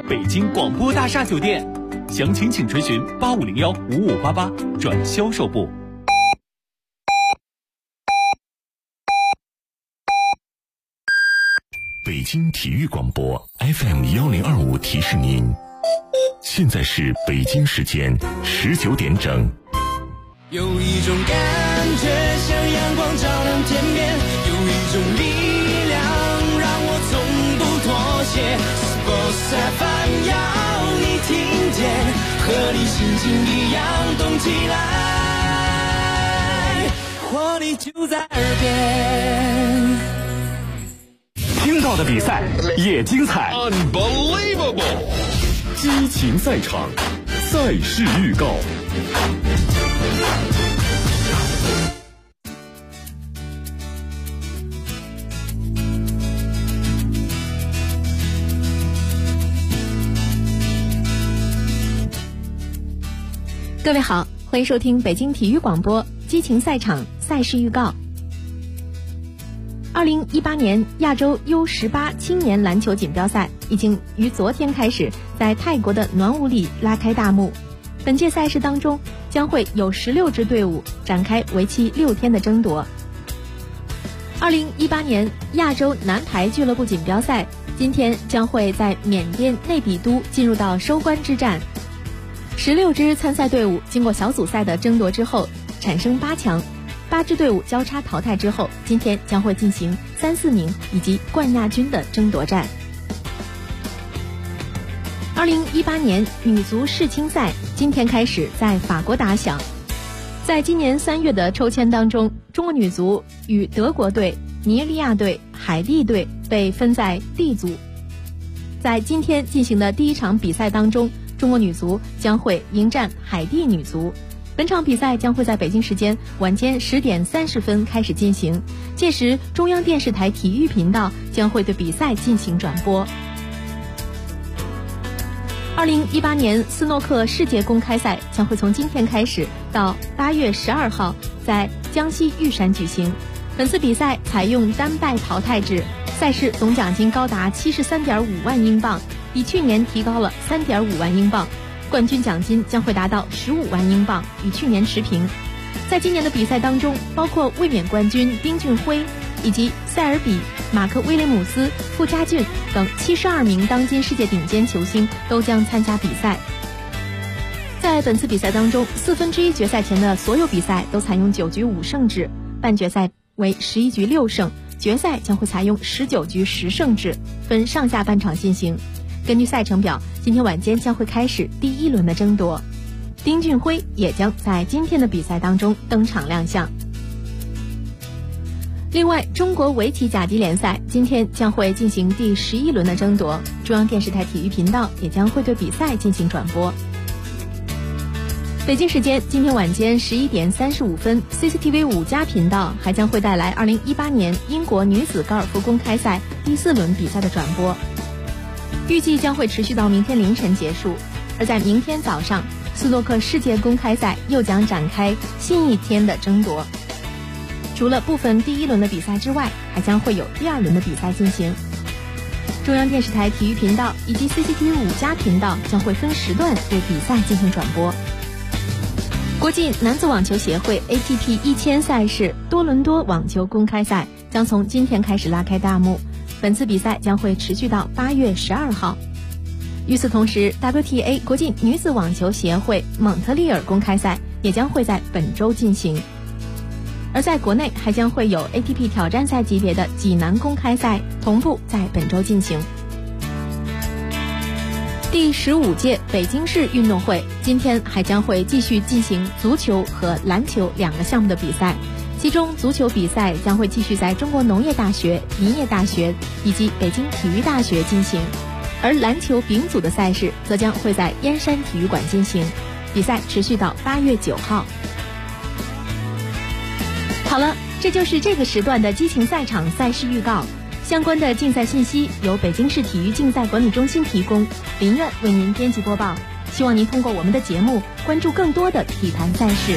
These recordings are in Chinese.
北京广播大厦酒店，详情请垂询85015588转销售部。 北京体育广播 FM1025提示您，现在是北京时间19点整。 有一种感觉像阳光照亮天边，有一种力量让我从不妥协。Sports FM 要你听见，和你心情一样动起来，活力就在耳边。 听到的比赛也精彩 Unbelievable， 激情赛场，赛事预告。 各位好，欢迎收听北京体育广播激情赛场赛事预告。2018年亚洲 U18 青年篮球锦标赛已经于昨天开始在泰国的暖武里拉开大幕。本届赛事当中将会有16支队伍展开为期6天的争夺。2018年亚洲男排俱乐部锦标赛今天将会在缅甸内比都进入到收官之战。16支参赛队伍经过小组赛的争夺之后产生8强，8支队伍交叉淘汰之后，今天将会进行3、4名以及冠亚军的争夺战。2018年女足世青赛今天开始在法国打响。在今年3月的抽签当中，中国女足与德国队、尼日利亚队、海地队被分在 D 组。在今天进行的第一场比赛当中，中国女足将会迎战海地女足。本场比赛将会在北京时间晚间10点30分开始进行，届时中央电视台体育频道将会对比赛进行转播。2018年斯诺克世界公开赛将会从今天开始到8月12号在江西玉山举行。本次比赛采用单败淘汰制，赛事总奖金高达73.5万英镑，比去年提高了3.5万英镑，冠军奖金将会达到15万英镑，与去年持平。在今年的比赛当中，包括卫冕冠军丁俊晖以及塞尔比、马克威廉姆斯、傅家俊等72名当今世界顶尖球星都将参加比赛。在本次比赛当中，1/4决赛前的所有比赛都采用9局5胜制，半决赛为11局6胜，决赛将会采用19局10胜制，分上下半场进行。根据赛程表，今天晚间将会开始第1轮的争夺，丁俊晖也将在今天的比赛当中登场亮相。另外，中国围棋甲级联赛今天将会进行第11轮的争夺，中央电视台体育频道也将会对比赛进行转播。北京时间今天晚间11点35分 ，CCTV 5+频道还将会带来2018年英国女子高尔夫公开赛第4轮比赛的转播，预计将会持续到明天凌晨结束。而在明天早上，斯诺克世界公开赛又将展开新一天的争夺。除了部分第1轮的比赛之外，还将会有第2轮的比赛进行。中央电视台体育频道以及 CCTV 5+频道将会分时段对比赛进行转播。国际男子网球协会 ATP 1000赛事多伦多网球公开赛将从今天开始拉开大幕，本次比赛将会持续到8月12号。与此同时， WTA 国际女子网球协会蒙特利尔公开赛也将会在本周进行。而在国内还将会有 ATP 挑战赛级别的济南公开赛同步在本周进行。第15届北京市运动会今天还将会继续进行足球和篮球2个项目的比赛，其中足球比赛将会继续在中国农业大学、林业大学以及北京体育大学进行，而篮球丙组的赛事则将会在燕山体育馆进行，比赛持续到8月9号。好了，这就是这个时段的激情赛场赛事预告。相关的竞赛信息由北京市体育竞赛管理中心提供，林苑为您编辑播报。希望您通过我们的节目关注更多的体坛赛事。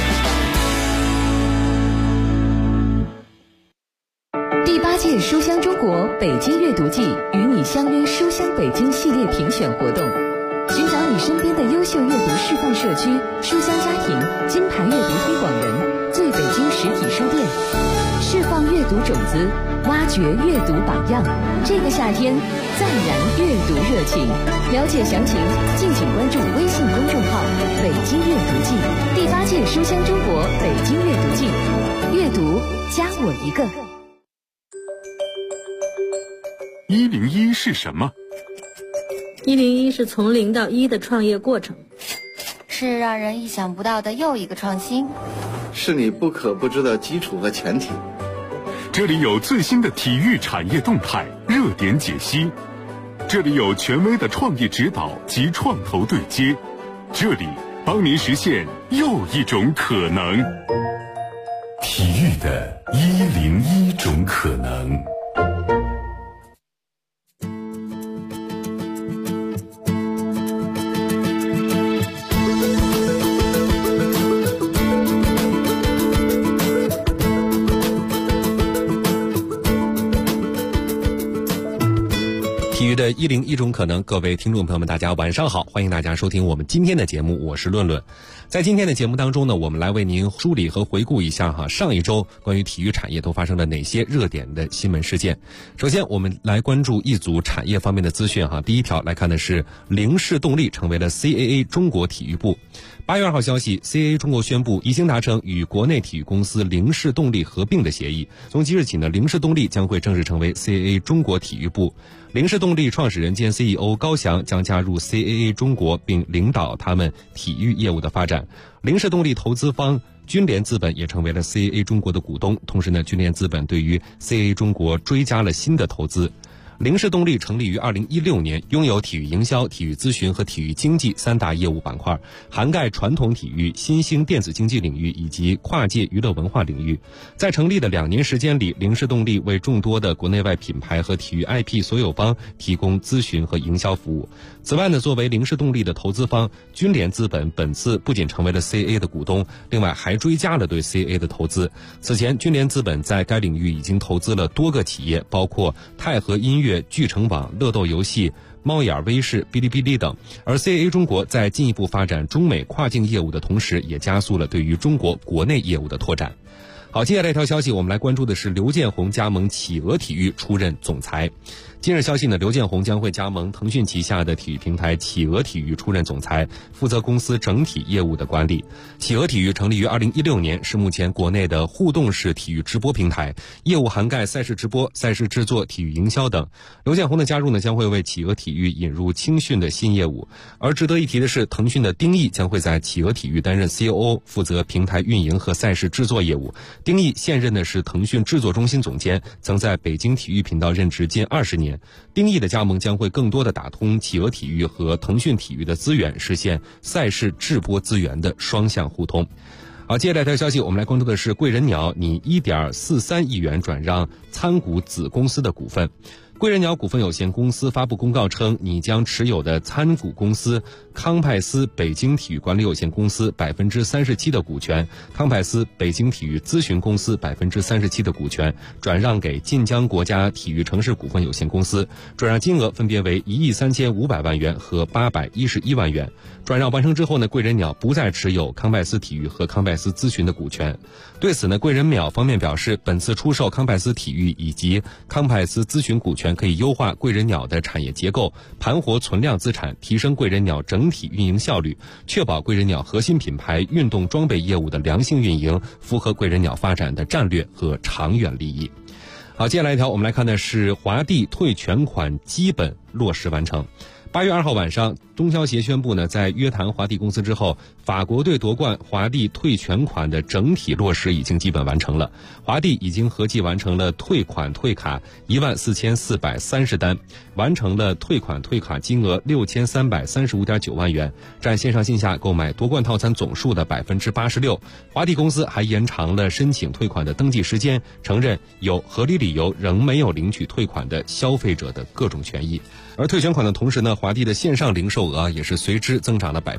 第8届书香中国北京阅读季与你相约书香北京系列评选活动，寻找你身边的优秀阅读示范社区、书香家庭、金牌阅读推广人、最北京实体书店，释放阅读种子，挖掘阅读榜样。这个夏天再燃阅读热情。了解详情，敬请关注微信公众号“北京阅读季”第8届书香中国北京阅读季，阅读加我一个。 101是什么 ？101是从0到1的创业过程， 是让人意想不到的又一个创新， 是你不可不知的基础和前提。 这里有最新的体育产业动态热点解析，这里有权威的创业指导及创投对接，这里帮您实现又一种可能。 体育的101种可能。 体育的101种可能，各位听众朋友们，大家晚上好，欢迎大家收听我们今天的节目，我是论论。在今天的节目当中呢，我们来为您梳理和回顾一下上一周关于体育产业都发生了哪些热点的新闻事件。首先我们来关注一组产业方面的资讯第一条来看的是凌氏动力成为了 CAA 中国体育部。8月2号消息， CAA 中国宣布已经达成与国内体育公司凌氏动力合并的协议，从即日起呢，凌氏动力将会正式成为 CAA 中国体育部。凌氏动力创始人兼 CEO 高翔将加入 CAA 中国，并领导他们体育业务的发展。凌氏动力投资方君联资本也成为了 CAA 中国的股东，同时呢，君联资本对于 CAA 中国追加了新的投资。凌氏动力成立于2016年，拥有体育营销、体育咨询和体育经济3大业务板块，涵盖传统体育、新兴电子竞技领域以及跨界娱乐文化领域。在成立的2年时间里，凌氏动力为众多的国内外品牌和体育 IP 所有方提供咨询和营销服务。此外呢，作为凌氏动力的投资方，君联资本本次不仅成为了 CAA 的股东，另外还追加了对 CAA 的投资。此前，君联资本在该领域已经投资了多个企业，包括泰和音乐、聚成网、乐豆游戏、猫眼微视、哔哩哔哩等。而 CAA 中国在进一步发展中美跨境业务的同时，也加速了对于中国国内业务的拓展。好，接下来一条消息，我们来关注的是刘建宏加盟企鹅体育出任总裁。今日消息呢，刘建宏将会加盟腾讯旗下的体育平台企鹅体育出任总裁，负责公司整体业务的管理。企鹅体育成立于2016年，是目前国内的互动式体育直播平台，业务涵盖赛事直播、赛事制作、体育营销等。刘建宏的加入呢，将会为企鹅体育引入青训的新业务。而值得一提的是，腾讯的丁毅将会在企鹅体育担任 COO， 负责平台运营和赛事制作业务。丁毅现任的是腾讯制作中心总监，曾在北京体育频道任职近20年。丁毅的加盟将会更多的打通企鹅体育和腾讯体育的资源，实现赛事制播资源的双向互通。好，接下来一条消息，我们来关注的是贵人鸟拟1.43亿元转让参股子公司的股份。贵人鸟股份有限公司发布公告称，拟将持有的参股公司康派斯北京体育管理有限公司37%的股权，康派斯北京体育咨询公司37%的股权转让给晋江国家体育城市股份有限公司，转让金额分别为1亿3500万元和811万元。转让完成之后呢，贵人鸟不再持有康派斯体育和康派斯咨询的股权。对此呢，贵人鸟方面表示，本次出售康派斯体育以及康派斯咨询股权可以优化贵人鸟的产业结构，盘活存量资产，提升贵人鸟整体运营效率，确保贵人鸟核心品牌运动装备业务的良性运营，符合贵人鸟发展的战略和长远利益。好，接下来一条我们来看的是华帝退全款基本落实完成。8月2号晚上，中消协宣布呢，在约谈华帝公司之后，法国队夺冠，华帝退全款的整体落实已经基本完成了。华帝已经合计完成了退款退卡14430单，完成了退款退卡金额6335.9万元，占线上线下购买夺冠套餐总数的86%。华帝公司还延长了申请退款的登记时间，承认有合理理由仍没有领取退款的消费者的各种权益。而退全款的同时呢， 华帝的线上零售额也是随之增长了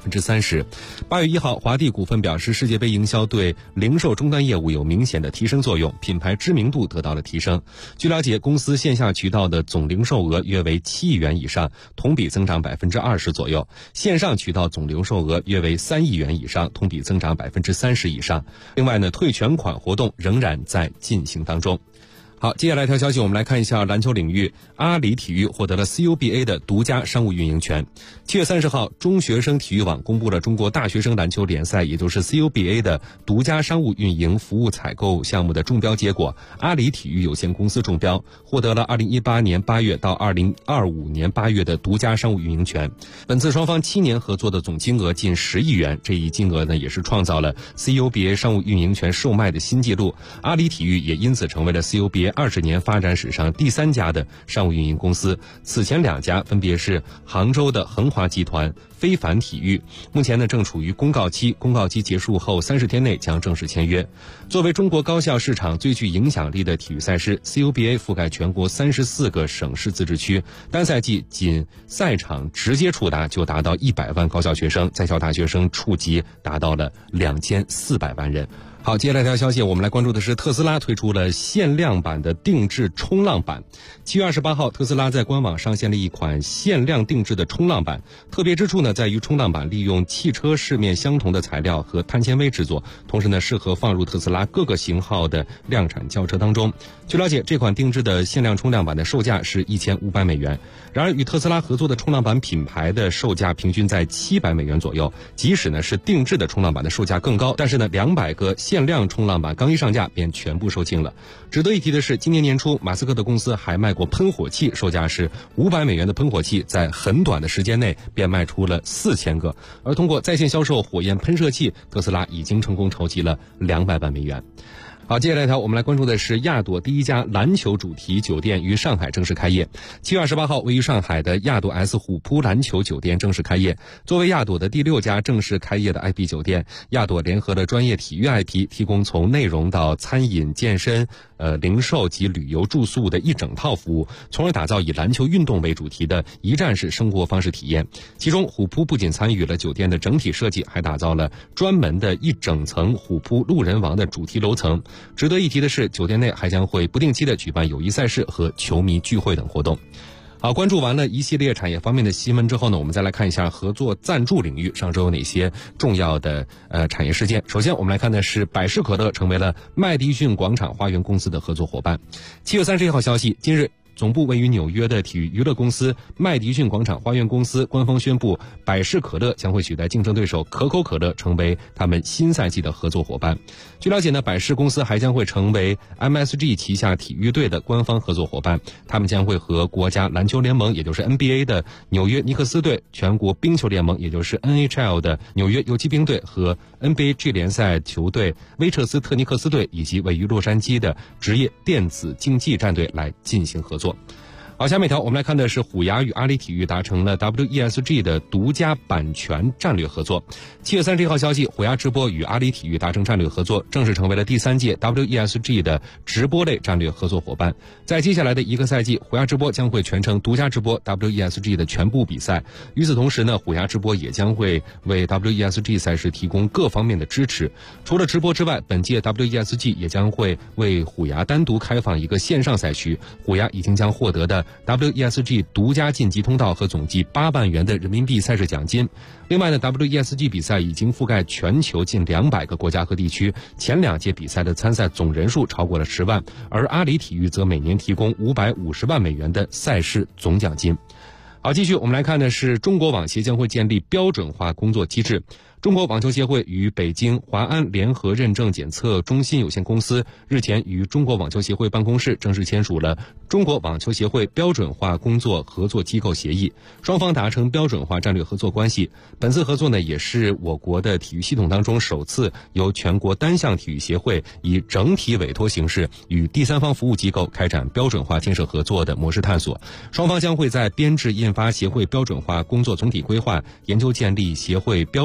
30%。8月1号，华帝股份表示，世界杯营销对零售终端业务有明显的提升作用，品牌知名度得到了提升。据了解，公司线下渠道的总零售额约为7亿元以上，同比增长20%左右；线上渠道总零售额约为3亿元以上，同比增长30%以上。另外呢，退全款活动仍然在进行当中。好，接下来一条消息，我们来看一下篮球领域，阿里体育获得了 CUBA 的独家商务运营权。7月30号，中学生体育网公布了中国大学生篮球联赛，也就是 CUBA 的独家商务运营服务采购项目的中标结果，阿里体育有限公司中标，获得了2018年8月到2025年8月的独家商务运营权。本次双方7年合作的总金额近10亿元，这一金额呢也是创造了 CUBA 商务运营权售卖的新纪录。阿里体育也因此成为了 CUBA 20年发展史上第3家的商务运营公司，此前2家分别是杭州的恒华集团、非凡体育，目前呢正处于公告期，公告期结束后30天内将正式签约。作为中国高校市场最具影响力的体育赛事， CUBA 覆盖全国34个省市自治区，单赛季仅赛场直接触达就达到100万高校学生，在校大学生触及达到了2400万人。好，接下来一条消息，我们来关注的是特斯拉推出了限量版的定制冲浪板。7月28号，特斯拉在官网上线了一款限量定制的冲浪板，特别之处呢在于冲浪板利用汽车市面相同的材料和碳纤维制作，同时呢适合放入特斯拉各个型号的量产轿车当中。据了解，这款定制的限量冲浪板的售价是1500美元。然而与特斯拉合作的冲浪板品牌的售价平均在700美元左右，即使呢是定制的冲浪板的售价更高，但是呢200个限量冲浪板刚一上架便全部售罄了。值得一提的是，今年年初马斯克的公司还卖过喷火器，售价是500美元的喷火器，在很短的时间内便卖出了4000个。而通过在线销售火焰喷射器，特斯拉已经成功筹集了200万美元。好，接下来一条，我们来关注的是亚朵第一家篮球主题酒店于上海正式开业。7月28号，位于上海的亚朵 S 虎扑篮球酒店正式开业。作为亚朵的第6家正式开业的 IP 酒店，亚朵联合了专业体育 IP， 提供从内容到餐饮、健身、零售及旅游住宿的一整套服务，从而打造以篮球运动为主题的一站式生活方式体验。其中，虎扑不仅参与了酒店的整体设计，还打造了专门的一整层虎扑路人王的主题楼层。值得一提的是，酒店内还将会不定期的举办友谊赛事和球迷聚会等活动。好，关注完了一系列产业方面的新闻之后呢，我们再来看一下合作赞助领域上周有哪些重要的产业事件。首先我们来看的是百事可乐成为了麦迪逊广场花园公司的合作伙伴。7月31号消息，今日总部位于纽约的体育娱乐公司麦迪逊广场花园公司官方宣布，百事可乐将会取代竞争对手可口可乐成为他们新赛季的合作伙伴。据了解呢，百事公司还将会成为 MSG 旗下体育队的官方合作伙伴，他们将会和国家篮球联盟也就是 NBA 的纽约尼克斯队、全国冰球联盟也就是 NHL 的纽约游骑兵队和 NBA G 联赛球队威彻斯特尼克斯队以及位于洛杉矶的职业电子竞技战队来进行合作。好，下面一条我们来看的是虎牙与阿里体育达成了 WESG 的独家版权战略合作。7月31号消息，虎牙直播与阿里体育达成战略合作，正式成为了第3届 WESG 的直播类战略合作伙伴。在接下来的一个赛季，虎牙直播将会全程独家直播 WESG 的全部比赛。与此同时呢，虎牙直播也将会为 WESG 赛事提供各方面的支持。除了直播之外，本届 WESG 也将会为虎牙单独开放一个线上赛区，虎牙已经将获得的WESG 独家晋级通道和总计8万元的人民币赛事奖金。另外呢 ，WESG 比赛已经覆盖全球近200个国家和地区，前2届比赛的参赛总人数超过了10万，而阿里体育则每年提供550万美元的赛事总奖金。好，继续我们来看的是中国网协将会建立标准化工作机制。中国网球协会与北京华安联合认证检测中心有限公司日前与中国网球协会办公室正式签署了中国网球协会标准化工作合作机构协议，双方达成标准化战略合作关系。本次合作呢，也是我国的体育系统当中首次由全国单项体育协会以整体委托形式与第三方服务机构开展标准化建设合作的模式探索。双方将会在编制印发协会标准化工作总体规划、研究建立协会标准体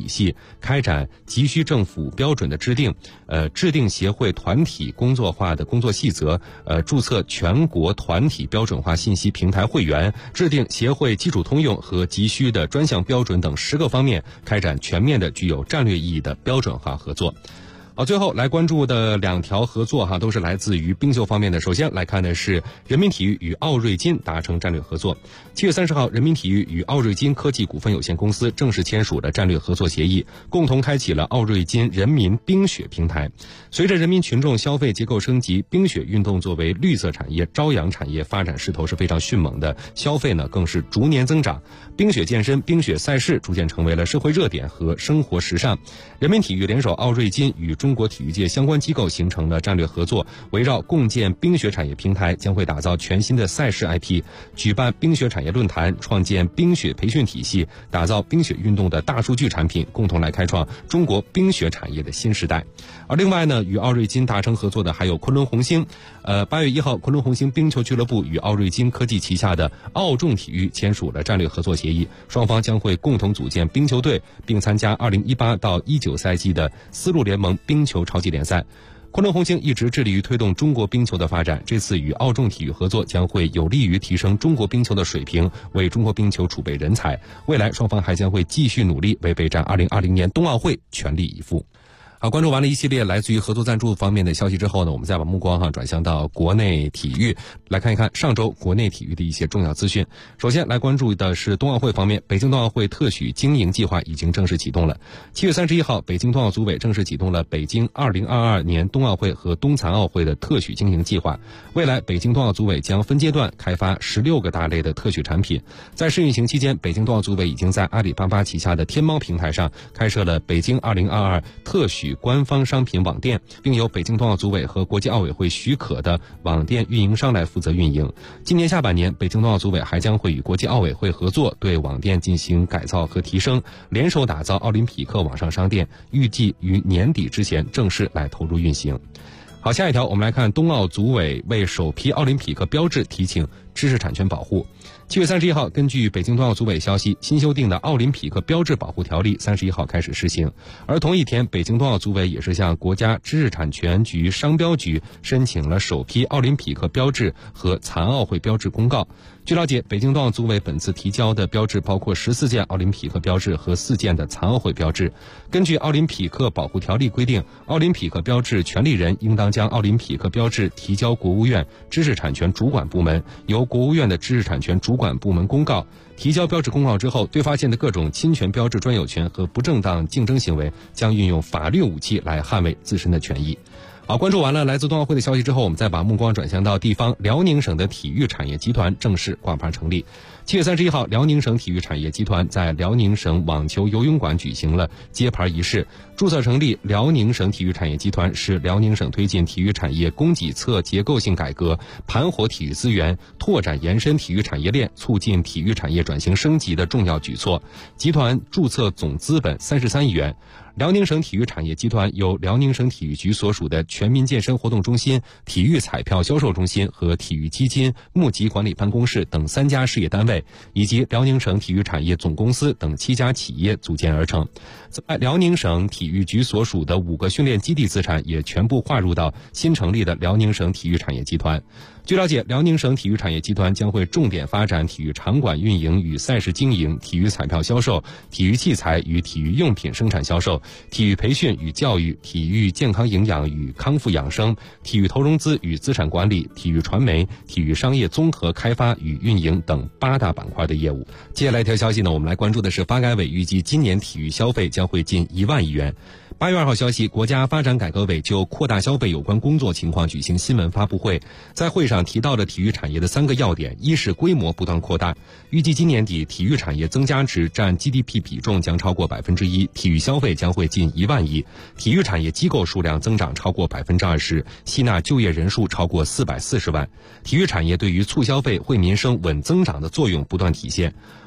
体系，开展急需政府标准的制定，制定协会团体工作化的工作细则，注册全国团体标准化信息平台会员，制定协会基础通用和急需的专项标准等10个方面，开展全面的具有战略意义的标准化合作。好，最后来关注的2条合作都是来自于冰球方面的。首先来看的是人民体育与奥瑞金达成战略合作。7月30号，人民体育与奥瑞金科技股份有限公司正式签署了战略合作协议，共同开启了奥瑞金人民冰雪平台。随着人民群众消费结构升级，冰雪运动作为绿色产业、朝阳产业发展势头是非常迅猛的，消费呢更是逐年增长。冰雪健身、冰雪赛事逐渐成为了社会热点和生活时尚。人民体育联手奥瑞金与中国体育界相关机构形成了战略合作，围绕共建冰雪产业平台，将会打造全新的赛事 IP， 举办冰雪产业论坛，创建冰雪培训体系，打造冰雪运动的大数据产品，共同来开创中国冰雪产业的新时代。而另外呢，与奥瑞金达成合作的还有昆仑红星。8月1号，昆仑红星冰球俱乐部与奥瑞金科技旗下的奥众体育签署了战略合作协议，双方将会共同组建冰球队，并参加2018到19赛季的丝路联盟冰球超级联赛。昆仑红星一直致力于推动中国冰球的发展，这次与奥众体育合作将会有利于提升中国冰球的水平，为中国冰球储备人才。未来双方还将会继续努力，为备战2020年冬奥会全力以赴。好，关注完了一系列来自于合作赞助方面的消息之后呢，我们再把目光转向到国内体育，来看一看上周国内体育的一些重要资讯。首先来关注的是冬奥会方面，北京冬奥会特许经营计划已经正式启动了。7月31号，北京冬奥组委正式启动了北京2022年冬奥会和冬残奥会的特许经营计划。未来，北京冬奥组委将分阶段开发16个大类的特许产品。在试运行期间，北京冬奥组委已经在阿里巴巴旗下的天猫平台上开设了北京2022特许官方商品网店，并由北京冬奥组委和国际奥委会许可的网店运营商来负责运营。今年下半年，北京冬奥组委还将会与国际奥委会合作，对网店进行改造和提升，联手打造奥林匹克网上商店，预计于年底之前正式来投入运行。好，下一条我们来看冬奥组委为首批奥林匹克标志提请知识产权保护。7月31号，根据北京冬奥组委消息，新修订的奥林匹克标志保护条例31号开始施行。而同一天，北京冬奥组委也是向国家知识产权局商标局申请了首批奥林匹克标志和残奥会标志公告。据了解，北京冬奥组委本次提交的标志包括14件奥林匹克标志和4件的残奥会标志。根据奥林匹克保护条例规定，奥林匹克标志权利人应当将奥林匹克标志提交国务院知识产权主管部门，由国务院的知识产权主管部门公告。提交标志公告之后，对发现的各种侵权标志专有权和不正当竞争行为，将运用法律武器来捍卫自身的权益。好，关注完了来自冬奥会的消息之后，我们再把目光转向到地方。辽宁省的体育产业集团正式挂牌成立。7月31号，辽宁省体育产业集团在辽宁省网球游泳馆举行了揭牌仪式。注册成立辽宁省体育产业集团是辽宁省推进体育产业供给侧结构性改革、盘活体育资源、拓展延伸体育产业链、促进体育产业转型升级的重要举措。集团注册总资本33亿元。辽宁省体育产业集团由辽宁省体育局所属的全民健身活动中心、体育彩票销售中心和体育基金募集管理办公室等3家事业单位，以及辽宁省体育产业总公司等7家企业组建而成。在辽宁省体育局所属的5个训练基地资产也全部划入到新成立的辽宁省体育产业集团。据了解，辽宁省体育产业集团将会重点发展体育场馆运营与赛事经营、体育彩票销售、体育器材与体育用品生产销售、体育培训与教育、体育健康营养与康复养生、体育投融资与资产管理、体育传媒、体育商业综合开发与运营等8大板块的业务。接下来一条消息呢，我们来关注的是发改委预计今年体育消费将会近1万亿元。8月2号消息，国家发展改革委就扩大消费有关工作情况举行新闻发布会，在会上提到了体育产业的3个要点：一是规模不断扩大，预计今年底体育产业增加值占 GDP 比重将超过1%，体育消费将会近1万亿，体育产业机构数量增长超过20%，吸纳就业人数超过440万。体育产业对于促消费、惠民生、稳增长的作用不断体现。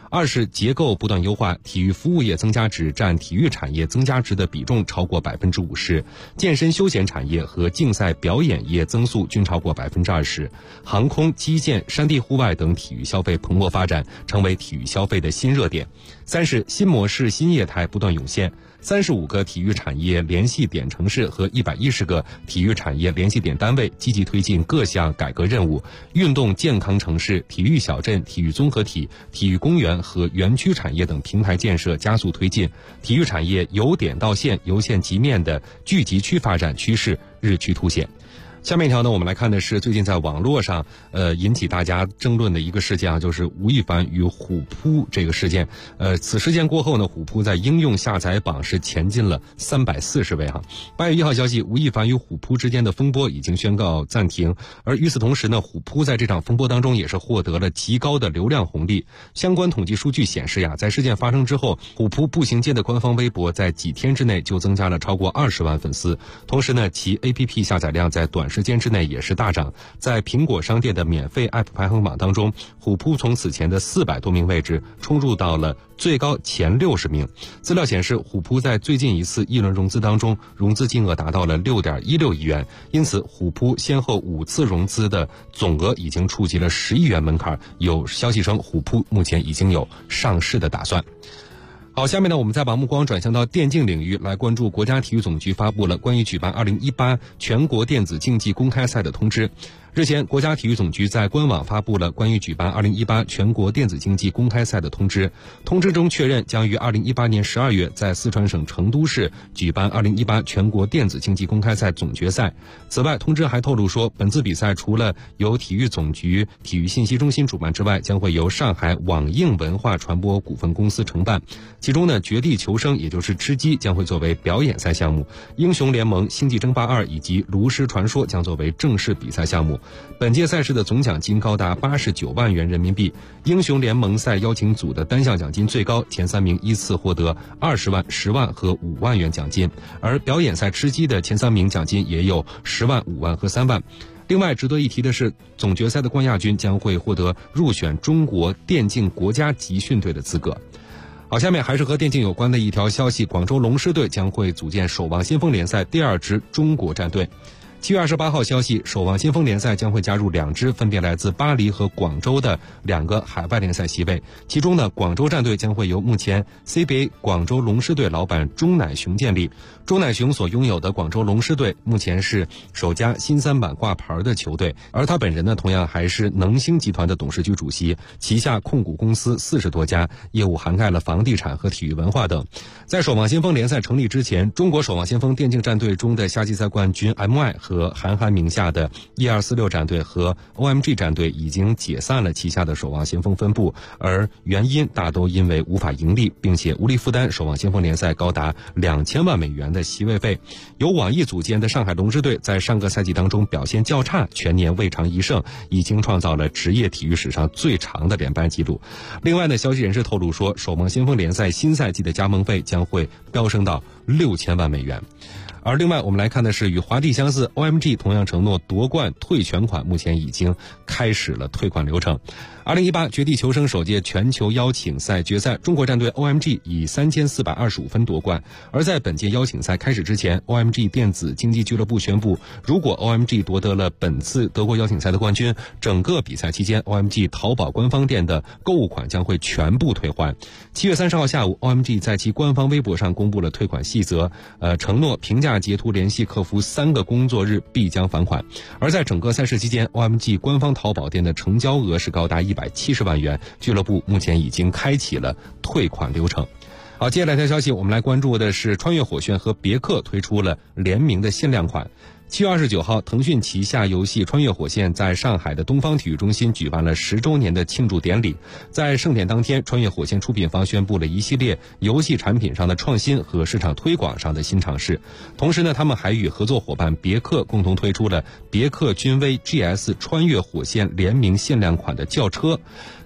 二是结构不断优化，体育服务业增加值占体育产业增加值的比重超过50%，健身休闲产业和竞赛表演业增速均超过20%，航空、基建、山地户外等体育消费蓬勃发展，成为体育消费的新热点。三是新模式、新业态不断涌现，35个体育产业联系点城市和110个体育产业联系点单位积极推进各项改革任务，运动健康城市、体育小镇、体育综合体、体育公园和园区产业等平台建设加速推进，体育产业由点到线、由线及面的聚集区发展趋势日趋凸显。下面一条呢，我们来看的是最近在网络上引起大家争论的一个事件啊，就是吴亦凡与虎扑这个事件。此事件过后呢，虎扑在应用下载榜是前进了340位哈。8月1号消息，吴亦凡与虎扑之间的风波已经宣告暂停，而与此同时呢，虎扑在这场风波当中也是获得了极高的流量红利。相关统计数据显示呀，在事件发生之后，虎扑步行街的官方微博在几天之内就增加了超过20万粉丝，同时呢，其 APP 下载量在短时间之内也是大涨，在苹果商店的免费 App 排行榜当中，虎扑从此前的400多名位置冲入到了最高前60名。资料显示，虎扑在最近一次一轮融资当中，融资金额达到了6.16亿元，因此虎扑先后5次融资的总额已经触及了10亿元门槛。有消息称，虎扑目前已经有上市的打算。好，下面呢，我们再把目光转向到电竞领域，来关注国家体育总局发布了关于举办2018全国电子竞技公开赛的通知。日前，国家体育总局在官网发布了关于举办2018全国电子竞技公开赛的通知。通知中确认，将于2018年12月在四川省成都市举办2018全国电子竞技公开赛总决赛。此外，通知还透露说，本次比赛除了由体育总局体育信息中心主办之外，将会由上海网映文化传播股份公司承办。其中呢，绝地求生也就是吃鸡将会作为表演赛项目，英雄联盟、星际争霸2以及炉石传说将作为正式比赛项目。本届赛事的总奖金高达89万元人民币，英雄联盟赛邀请组的单项奖金最高，前3名依次获得20万、10万和5万元奖金，而表演赛吃鸡的前3名奖金也有10万、5万和3万。另外值得一提的是，总决赛的冠亚军将会获得入选中国电竞国家集训队的资格。好，下面还是和电竞有关的一条消息，广州龙狮队将会组建守望先锋联赛第2支中国战队。7月28号消息，守望先锋联赛将会加入2支分别来自巴黎和广州的2个海外联赛席位，其中呢，广州战队将会由目前 CBA 广州龙狮队老板钟乃雄建立。钟乃雄所拥有的广州龙狮队目前是首家新三板挂牌的球队，而他本人呢，同样还是能星集团的董事局主席，旗下控股公司40多家，业务涵盖了房地产和体育文化等。在守望先锋联赛成立之前，中国守望先锋电竞战队中的夏季赛冠军 MY 和韩寒名下的1246战队和 OMG 战队已经解散了旗下的守望先锋分部，而原因大都因为无法盈利，并且无力负担守望先锋联赛高达2000万美元的席位费。由网易组建的上海龙狮队在上个赛季当中表现较差，全年未尝一胜，已经创造了职业体育史上最长的连败纪录。另外呢，消息人士透露说，守望先锋联赛新赛季的加盟费将会飙升到6000万美元。而另外我们来看的是，与华帝相似， OMG 同样承诺夺冠退全款，目前已经开始了退款流程。2018绝地求生首届全球邀请赛决赛，中国战队 OMG 以3425分夺冠。而在本届邀请赛开始之前， OMG 电子竞技俱乐部宣布，如果 OMG 夺得了本次德国邀请赛的冠军，整个比赛期间 OMG 淘宝官方店的购物款将会全部退还。7月30号下午， OMG 在其官方微博上公布了退款细则，承诺评价截图联系客服3个工作日必将返款。而在整个赛事期间， OMG 官方淘宝店的成交额是高达170万元，俱乐部目前已经开启了退款流程。好，接下来一条消息，我们来关注的是穿越火线和别克推出了联名的限量款。7月29号，腾讯旗下游戏《穿越火线》在上海的东方体育中心举办了10周年的庆祝典礼。在盛典当天，《穿越火线》出品方宣布了一系列游戏产品上的创新和市场推广上的新尝试。同时呢，他们还与合作伙伴别克共同推出了别克君威 GS 穿越火线联名限量款的轿车。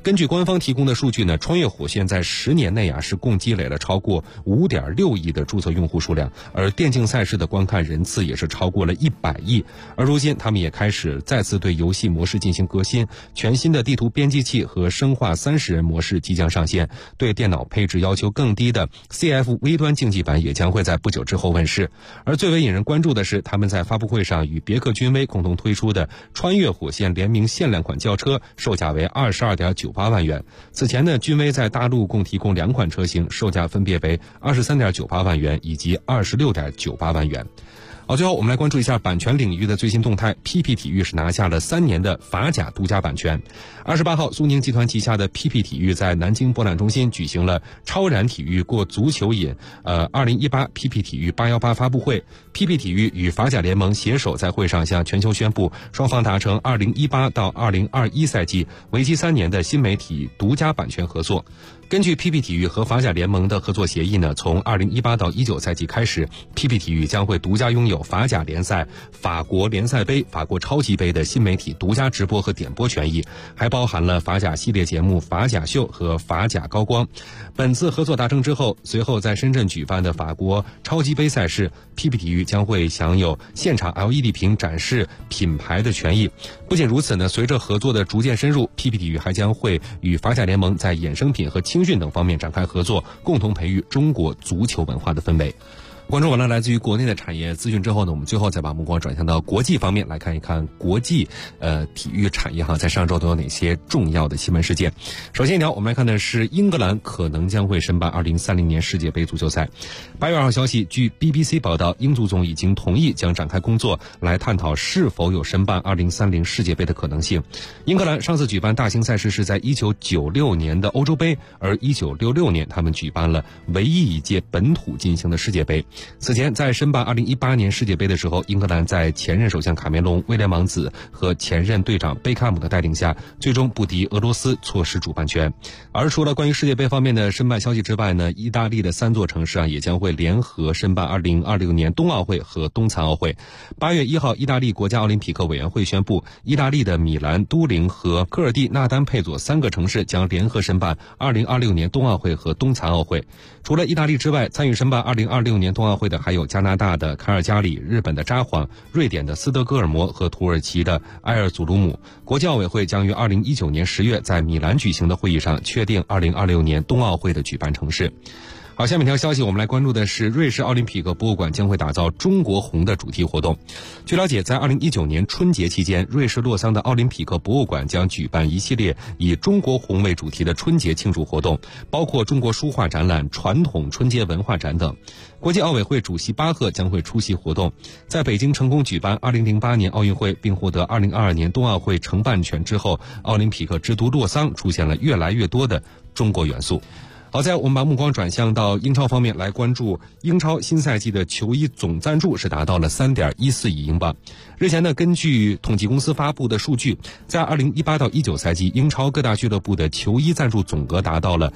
根据官方提供的数据呢，穿越火线在10年内是共积累了超过5.6亿的注册用户数量，而电竞赛事的观看人次也是超过了100亿。而如今他们也开始再次对游戏模式进行革新，全新的地图编辑器和生化30人模式即将上线，对电脑配置要求更低的 CF 微端竞技版也将会在不久之后问世。而最为引人关注的是，他们在发布会上与别克君威共同推出的穿越火线联名限量款轿车，售价为22.98万元。此前呢，君威在大陆共提供2款车型，售价分别为23.98万元以及26.98万元。好，最后我们来关注一下版权领域的最新动态。PP 体育是拿下了3年的法甲独家版权。28号，苏宁集团旗下的 PP 体育在南京博览中心举行了超燃体育过足球瘾2018 PP 体育818发布会。PP 体育与法甲联盟携手在会上向全球宣布，双方达成2018到2021赛季为期3年的新媒体独家版权合作。根据 PP 体育和法甲联盟的合作协议呢，从2018到19赛季开始 ，PP 体育将会独家拥有法甲联赛、法国联赛杯、法国超级杯的新媒体独家直播和点播权益，还包含了法甲系列节目法甲秀和法甲高光。本次合作达成之后，随后在深圳举办的法国超级杯赛事 ，PP 体育将会享有现场 LED 屏展示品牌的权益。不仅如此呢，随着合作的逐渐深入 ，PP 体育还将会与法甲联盟在衍生品和青训等方面展开合作，共同培育中国足球文化的氛围。关注完了来自于国内的产业资讯之后呢，我们最后再把目光转向到国际方面，来看一看国际体育产业在上周都有哪些重要的新闻事件。首先一条，我们来看的是英格兰可能将会申办2030年世界杯足球赛。8月2号消息，据 BBC 报道，英足总已经同意将展开工作来探讨是否有申办2030世界杯的可能性。英格兰上次举办大型赛事是在1996年的欧洲杯，而1966年他们举办了唯一一届本土进行的世界杯。此前在申办2018年世界杯的时候，英格兰在前任首相卡梅隆、威廉王子和前任队长贝克汉姆的带领下，最终不敌俄罗斯，错失主办权。而除了关于世界杯方面的申办消息之外呢，意大利的3座城市也将会联合申办2026年冬奥会和冬残奥会。8月1号，意大利国家奥林匹克委员会宣布，意大利的米兰、都灵和科尔蒂纳丹佩佐3个城市将联合申办2026年冬奥会和冬残奥会。除了意大利之外，参与申办2026年冬奥会的还有加拿大的卡尔加里、日本的札幌、瑞典的斯德哥尔摩和土耳其的埃尔祖鲁姆。国际奥委会将于2019年10月在米兰举行的会议上确定2026年冬奥会的举办城市。好，下面一条消息我们来关注的是瑞士奥林匹克博物馆将会打造中国红的主题活动。据了解，在2019年春节期间，瑞士洛桑的奥林匹克博物馆将举办一系列以中国红为主题的春节庆祝活动，包括中国书画展览、传统春节文化展等。国际奥委会主席巴赫将会出席活动。在北京成功举办2008年奥运会并获得2022年冬奥会承办权之后，奥林匹克之都洛桑出现了越来越多的中国元素。好在我们把目光转向到英超方面，来关注英超新赛季的球衣总赞助是达到了3.14亿英镑。日前呢，根据统计公司发布的数据，在2018到19赛季，英超各大俱乐部的球衣赞助总额达到了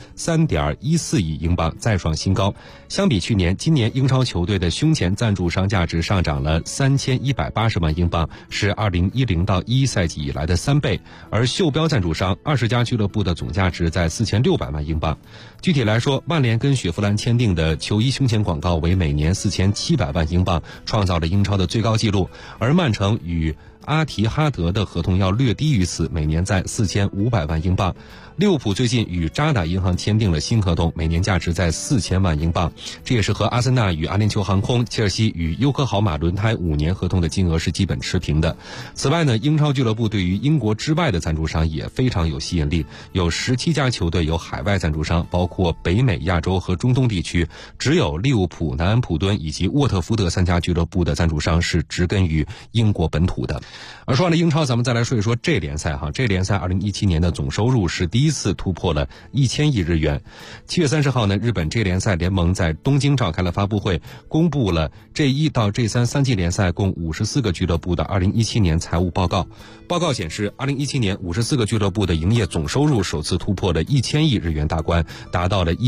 3.14亿英镑，再创新高。相比去年，今年英超球队的胸前赞助商价值上涨了3180万英镑，是2010到11赛季以来的3倍。而袖标赞助商20家俱乐部的总价值在4600万英镑。具体来说，曼联跟雪佛兰签订的球衣胸前广告为每年4700万英镑，创造了英超的最高纪录。而曼城与阿提哈德的合同要略低于此，每年在4500万英镑。利物浦最近与渣打银行签订了新合同，每年价值在4000万英镑，这也是和阿森纳与阿联酋航空、切尔西与优科豪马轮胎5年合同的金额是基本持平的。此外呢，英超俱乐部对于英国之外的赞助商也非常有吸引力，有17家球队有海外赞助商，包括北美、亚洲和中东地区，只有利物浦、南安普敦以及沃特福德3家俱乐部的赞助商是植根于英国本土的。而说完了英超，咱们再来说一说这联赛这联赛2017年的总收入是第一次突破了1000亿日元。7月30号呢，日本这联赛联盟在东京召开了发布会，公布了 J1 到 J3 3季联赛共54个俱乐部的2017年财务报告。报告显示，2017年54个俱乐部的营业总收入首次突破了1000亿日元大关，达到了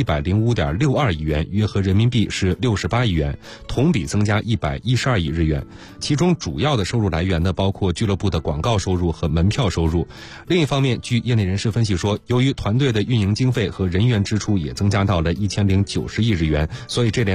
1105.62亿元，约合人民币是68亿元，同比增加112亿日元。其中主要的收入来源源呢，包括俱乐部的广告收入和门票收入。另一方面，据业内人士分析说，由于团队的运营经费和人员支出也增加到了1090亿日元，所以这